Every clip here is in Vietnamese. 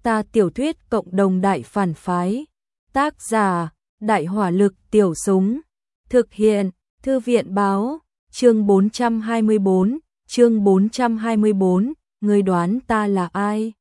Ta tiểu thuyết cộng đồng đại phản phái. Tác giả, Đại hỏa lực tiểu súng. Thực hiện, Thư viện báo. Chương 424, ngươi đoán ta là ai?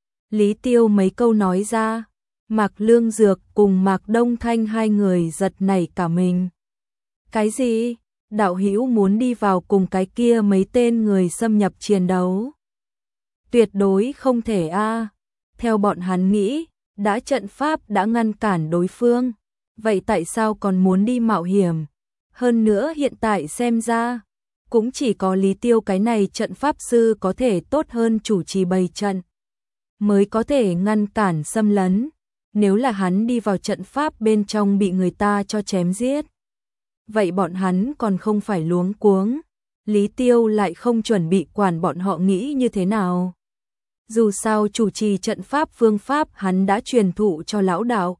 Lý Tiêu mấy câu nói ra, Mạc Lương Dược cùng Mạc Đông Thanh hai người giật nảy cả mình. Cái gì? Đạo hữu muốn đi vào cùng cái kia mấy tên người xâm nhập chiến đấu? Tuyệt đối không thể a. Theo bọn hắn nghĩ, đã trận pháp đã ngăn cản đối phương, vậy tại sao còn muốn đi mạo hiểm? Hơn nữa hiện tại xem ra, cũng chỉ có Lý Tiêu cái này trận pháp sư có thể tốt hơn chủ trì bày trận, mới có thể ngăn cản xâm lấn. Nếu là hắn đi vào trận pháp bên trong bị người ta cho chém giết, vậy bọn hắn còn không phải luống cuống. Lý Tiêu lại không chuẩn bị quản bọn họ nghĩ như thế nào. Dù sao chủ trì trận pháp phương pháp hắn đã truyền thụ cho lão đạo.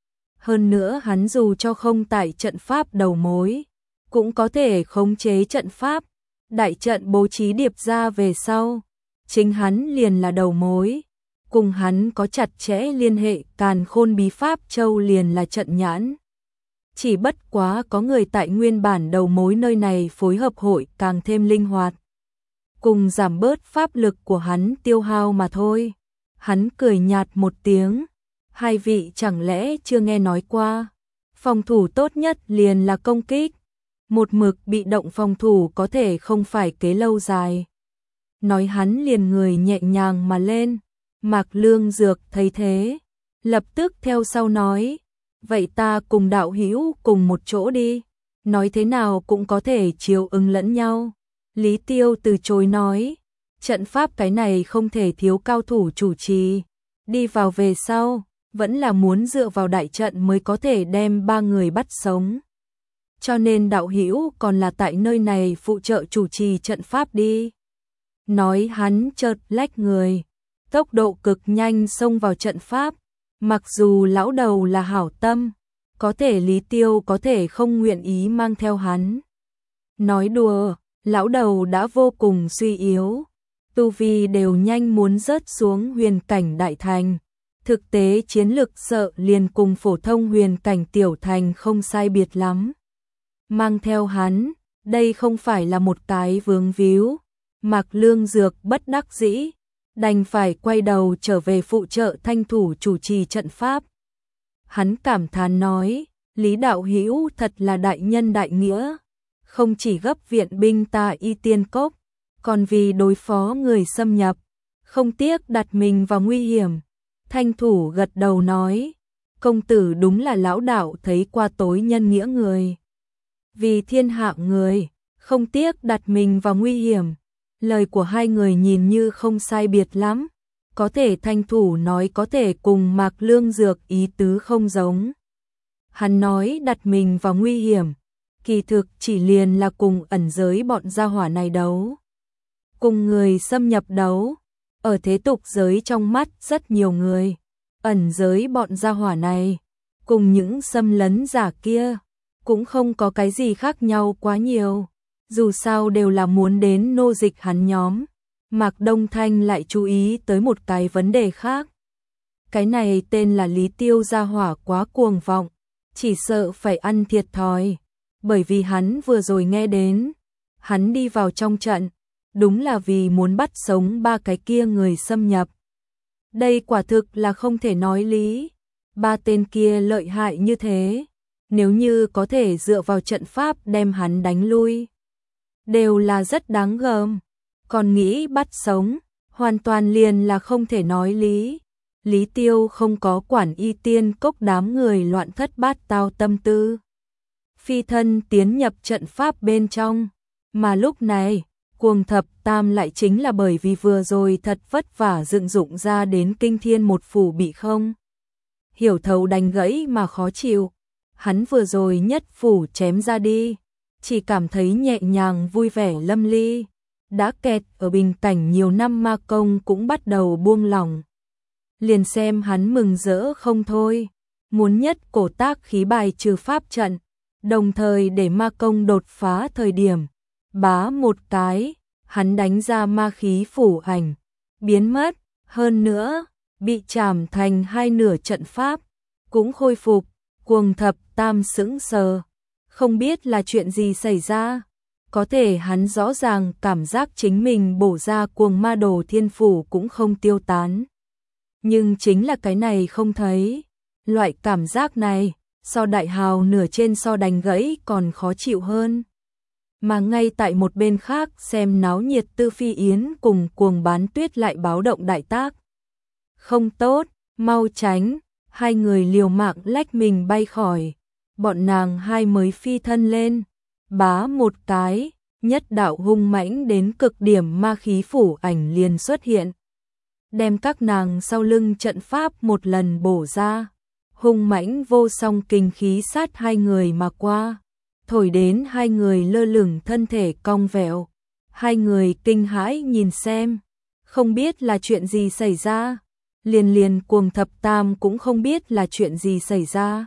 Hơn nữa hắn dù cho không tại trận pháp đầu mối, cũng có thể khống chế trận pháp. Đại trận bố trí điệp ra về sau, chính hắn liền là đầu mối. Cùng hắn có chặt chẽ liên hệ Càn Khôn Bí Pháp Châu liền là trận nhãn. Chỉ bất quá có người tại nguyên bản đầu mối nơi này phối hợp hội càng thêm linh hoạt, cùng giảm bớt pháp lực của hắn tiêu hao mà thôi. Hắn cười nhạt một tiếng, hai vị chẳng lẽ chưa nghe nói qua, phòng thủ tốt nhất liền là công kích, một mực bị động phòng thủ có thể không phải kế lâu dài. Nói hắn liền người nhẹ nhàng mà lên. Mạc Lương Dược thấy thế, lập tức theo sau nói, vậy ta cùng đạo hữu cùng một chỗ đi, nói thế nào cũng có thể chiều ứng lẫn nhau. Lý Tiêu từ chối nói, trận pháp cái này không thể thiếu cao thủ chủ trì, đi vào về sau, vẫn là muốn dựa vào đại trận mới có thể đem ba người bắt sống. Cho nên đạo hữu còn là tại nơi này phụ trợ chủ trì trận pháp đi. Nói hắn chợt lách người, tốc độ cực nhanh xông vào trận pháp. Mặc dù lão đầu là hảo tâm, có thể Lý Tiêu có thể không nguyện ý mang theo hắn. Nói đùa, lão đầu đã vô cùng suy yếu, tu vi đều nhanh muốn rớt xuống huyền cảnh đại thành. Thực tế chiến lực sợ liền cùng phổ thông huyền cảnh tiểu thành không sai biệt lắm. Mang theo hắn, đây không phải là một cái vướng víu. Mạc Lương Dược bất đắc dĩ, đành phải quay đầu trở về phụ trợ thanh thủ chủ trì trận pháp. Hắn cảm thán nói, Lý đạo hữu thật là đại nhân đại nghĩa, không chỉ gấp viện binh ta Y Tiên Cốc, còn vì đối phó người xâm nhập, không tiếc đặt mình vào nguy hiểm. Thanh thủ gật đầu nói, công tử đúng là lão đạo thấy qua tối nhân nghĩa người. Vì thiên hạ người, không tiếc đặt mình vào nguy hiểm. Lời của hai người nhìn như không sai biệt lắm, có thể thanh thủ nói có thể cùng Mạc Lương Dược ý tứ không giống. Hắn nói đặt mình vào nguy hiểm, kỳ thực chỉ liền là cùng ẩn giới bọn gia hỏa này đấu. Cùng người xâm nhập đấu, ở thế tục giới trong mắt rất nhiều người, ẩn giới bọn gia hỏa này, cùng những xâm lấn giả kia, cũng không có cái gì khác nhau quá nhiều. Dù sao đều là muốn đến nô dịch hắn nhóm. Mạc Đông Thanh lại chú ý tới một cái vấn đề khác. Cái này tên là Lý Tiêu gia hỏa quá cuồng vọng, chỉ sợ phải ăn thiệt thòi. Bởi vì hắn vừa rồi nghe đến, hắn đi vào trong trận, đúng là vì muốn bắt sống ba cái kia người xâm nhập. Đây quả thực là không thể nói lý. Ba tên kia lợi hại như thế, nếu như có thể dựa vào trận pháp đem hắn đánh lui, đều là rất đáng gờm. Còn nghĩ bắt sống, hoàn toàn liền là không thể nói lý. Lý Tiêu không có quản Y Tiên Cốc đám người loạn thất bát tao tâm tư, phi thân tiến nhập trận pháp bên trong. Mà lúc này, Cuồng Thập Tam lại chính là bởi vì vừa rồi thật vất vả dựng dụng ra đến kinh thiên một phủ bị không hiểu thấu đánh gãy mà khó chịu. Hắn vừa rồi nhất phủ chém ra đi, chỉ cảm thấy nhẹ nhàng vui vẻ lâm ly. Đã kẹt ở bình cảnh nhiều năm ma công cũng bắt đầu buông lỏng. Liền xem hắn mừng rỡ không thôi, muốn nhất cổ tác khí bài trừ pháp trận, đồng thời để ma công đột phá thời điểm. Bá một cái, hắn đánh ra ma khí phủ ảnh, biến mất. Hơn nữa, bị chảm thành hai nửa trận pháp, cũng khôi phục. Cuồng thập tam sững sờ, không biết là chuyện gì xảy ra. Có thể hắn rõ ràng cảm giác chính mình bổ ra cuồng ma đồ thiên phủ cũng không tiêu tán. Nhưng chính là cái này không thấy. Loại cảm giác này, so đại hào nửa trên so đánh gãy còn khó chịu hơn. Mà ngay tại một bên khác xem náo nhiệt Tư Phi Yến cùng Cuồng Bán Tuyết lại báo động đại tác. Không tốt, mau tránh, hai người liều mạng lách mình bay khỏi. Bọn nàng hai mới phi thân lên, bá một cái, nhất đạo hung mãnh đến cực điểm ma khí phủ ảnh liền xuất hiện. Đem các nàng sau lưng trận pháp một lần bổ ra, hung mãnh vô song kinh khí sát hai người mà qua, thổi đến hai người lơ lửng thân thể cong vẹo. Hai người kinh hãi nhìn xem, không biết là chuyện gì xảy ra. Liền Cuồng thập tam cũng không biết là chuyện gì xảy ra.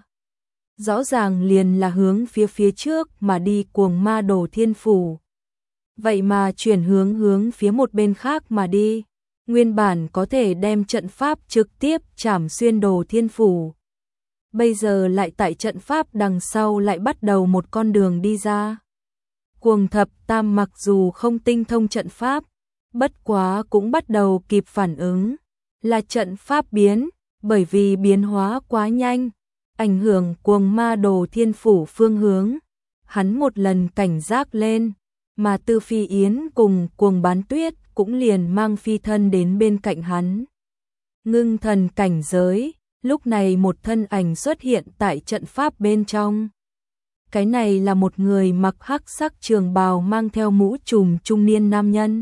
Rõ ràng liền là hướng phía trước mà đi cuồng ma đồ thiên phủ. Vậy mà chuyển hướng phía một bên khác mà đi. Nguyên bản có thể đem trận pháp trực tiếp chảm xuyên đồ thiên phủ. Bây giờ lại tại trận pháp đằng sau lại bắt đầu một con đường đi ra. Cuồng thập tam mặc dù không tinh thông trận pháp, bất quá cũng bắt đầu kịp phản ứng. Là trận pháp biến, bởi vì biến hóa quá nhanh, ảnh hưởng cuồng ma đồ thiên phủ phương hướng. Hắn một lần cảnh giác lên, mà Tư Phi Yến cùng Cuồng Bán Tuyết cũng liền mang phi thân đến bên cạnh hắn. Ngưng thần cảnh giới, lúc này một thân ảnh xuất hiện tại trận pháp bên trong. Cái này là một người mặc hắc sắc trường bào mang theo mũ trùm trung niên nam nhân.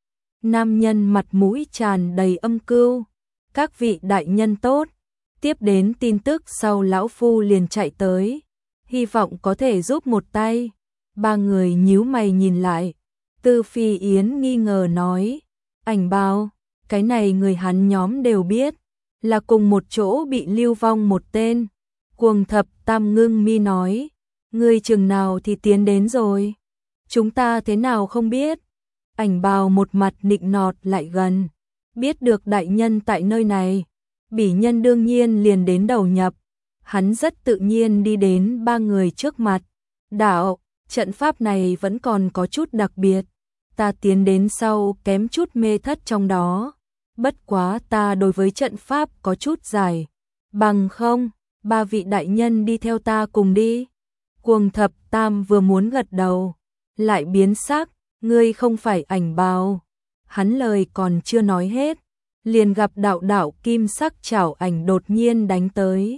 Nam nhân mặt mũi tràn đầy âm cưu. Các vị đại nhân tốt, tiếp đến tin tức sau lão phu liền chạy tới, hy vọng có thể giúp một tay. Ba người nhíu mày nhìn lại, Tư Phi Yến nghi ngờ nói, ảnh bào, cái này người hắn nhóm đều biết, là cùng một chỗ bị lưu vong một tên. Cuồng thập tam ngưng mi nói, ngươi chừng nào thì tiến đến rồi, chúng ta thế nào không biết. Ảnh bào một mặt nịnh nọt lại gần. Biết được đại nhân tại nơi này, bỉ nhân đương nhiên liền đến đầu nhập. Hắn rất tự nhiên đi đến ba người trước mặt. Đạo, trận pháp này vẫn còn có chút đặc biệt. Ta tiến đến sau kém chút mê thất trong đó. Bất quá ta đối với trận pháp có chút giải. Bằng không, ba vị đại nhân đi theo ta cùng đi. Cuồng thập tam vừa muốn gật đầu, lại biến sắc, ngươi không phải ảnh bào. Hắn lời còn chưa nói hết, liền gặp đạo kim sắc chảo ảnh đột nhiên đánh tới.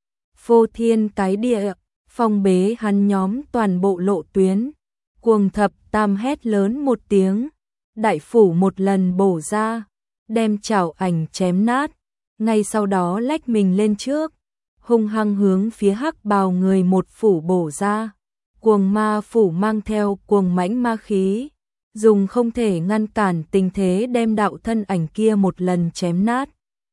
Phô thiên cái địa, phong bế hắn nhóm toàn bộ lộ tuyến. Cuồng thập tam hét lớn một tiếng, đại phủ một lần bổ ra, đem chảo ảnh chém nát, ngay sau đó lách mình lên trước, hung hăng hướng phía hắc bào người một phủ bổ ra. Cuồng ma phủ mang theo cuồng mãnh ma khí, dùng không thể ngăn cản tình thế đem đạo thân ảnh kia một lần chém nát.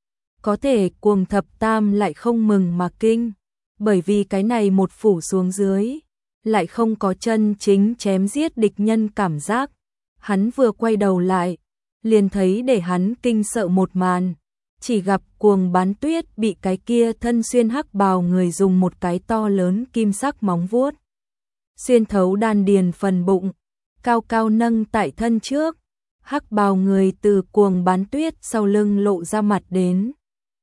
Có thể Cuồng thập tam lại không mừng mà kinh, bởi vì cái này một phủ xuống dưới, lại không có chân chính chém giết địch nhân cảm giác. Hắn vừa quay đầu lại, liền thấy để hắn kinh sợ một màn, chỉ gặp Cuồng Bán Tuyết bị cái kia thân xuyên hắc bào người dùng một cái to lớn kim sắc móng vuốt xuyên thấu đan điền phần bụng, cao cao nâng tại thân trước. Hắc bào người từ Cuồng Bán Tuyết sau lưng lộ ra mặt đến,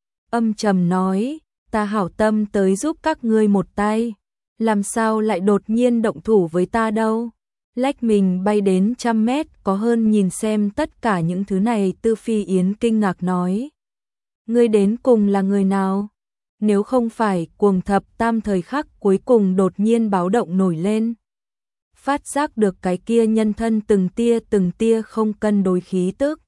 âm trầm nói, ta hảo tâm tới giúp các ngươi một tay, làm sao lại đột nhiên động thủ với ta đâu. Lách mình bay đến 100 mét có hơn nhìn xem tất cả những thứ này. Tư Phi Yến kinh ngạc nói, ngươi đến cùng là người nào? Nếu không phải Cuồng thập tam thời khắc cuối cùng đột nhiên báo động nổi lên, phát giác được cái kia nhân thân từng tia không cân đối khí tức,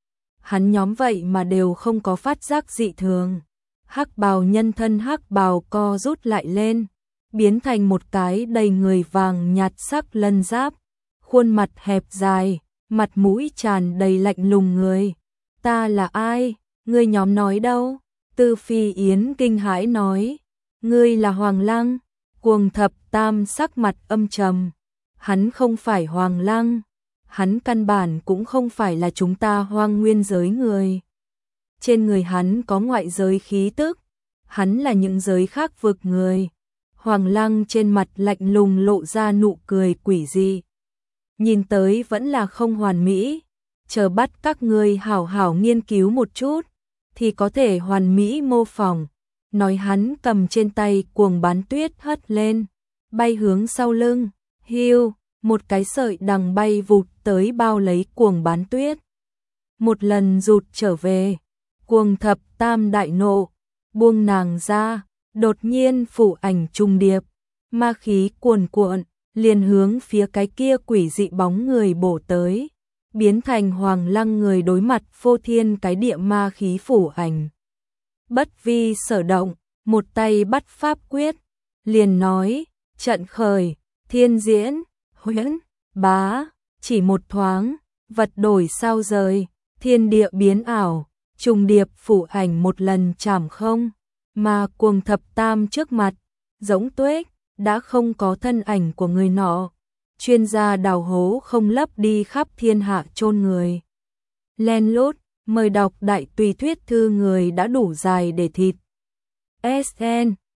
hắn nhóm vậy mà đều không có phát giác dị thường. Hắc bào nhân thân hắc bào co rút lại lên, biến thành một cái đầy người vàng nhạt sắc lân giáp, khuôn mặt hẹp dài, mặt mũi tràn đầy lạnh lùng người. Ta là ai? Ngươi nhóm nói đâu? Tư Phi Yến kinh hãi nói, ngươi là Hoàng Lăng. Cuồng thập tam sắc mặt âm trầm, hắn không phải Hoàng Lăng, hắn căn bản cũng không phải là chúng ta Hoang Nguyên giới người. trên người hắn có ngoại giới khí tức, hắn là những giới khác vực người. Hoàng Lăng trên mặt lạnh lùng lộ ra nụ cười quỷ dị. Nhìn tới vẫn là không hoàn mỹ, chờ bắt các ngươi hảo hảo nghiên cứu một chút, thì có thể hoàn mỹ mô phỏng. Nói hắn cầm trên tay cuồng bán tuyết hất lên, bay hướng sau lưng, hiu, một cái sợi đằng bay vụt tới bao lấy cuồng bán tuyết. Một lần rụt trở về, cuồng thập tam đại nộ, buông nàng ra, đột nhiên phủ ảnh trùng điệp, ma khí cuồn cuộn, liền hướng phía cái kia quỷ dị bóng người bổ tới, biến thành Hoàng Lăng người đối mặt phô thiên cái địa ma khí phủ ảnh. Bất vi sở động, một tay bắt pháp quyết, liền nói, trận khởi, thiên diễn, huyễn, bá, chỉ một thoáng, vật đổi sao rời, thiên địa biến ảo, trùng điệp phủ ảnh một lần chảm không, mà cuồng thập tam trước mặt, giống tuếch, đã không có thân ảnh của người nọ. Chuyên gia đào hố không lấp đi khắp thiên hạ chôn người. Len lút, mời đọc đại tùy thuyết thư người đã đủ dài để thịt. SN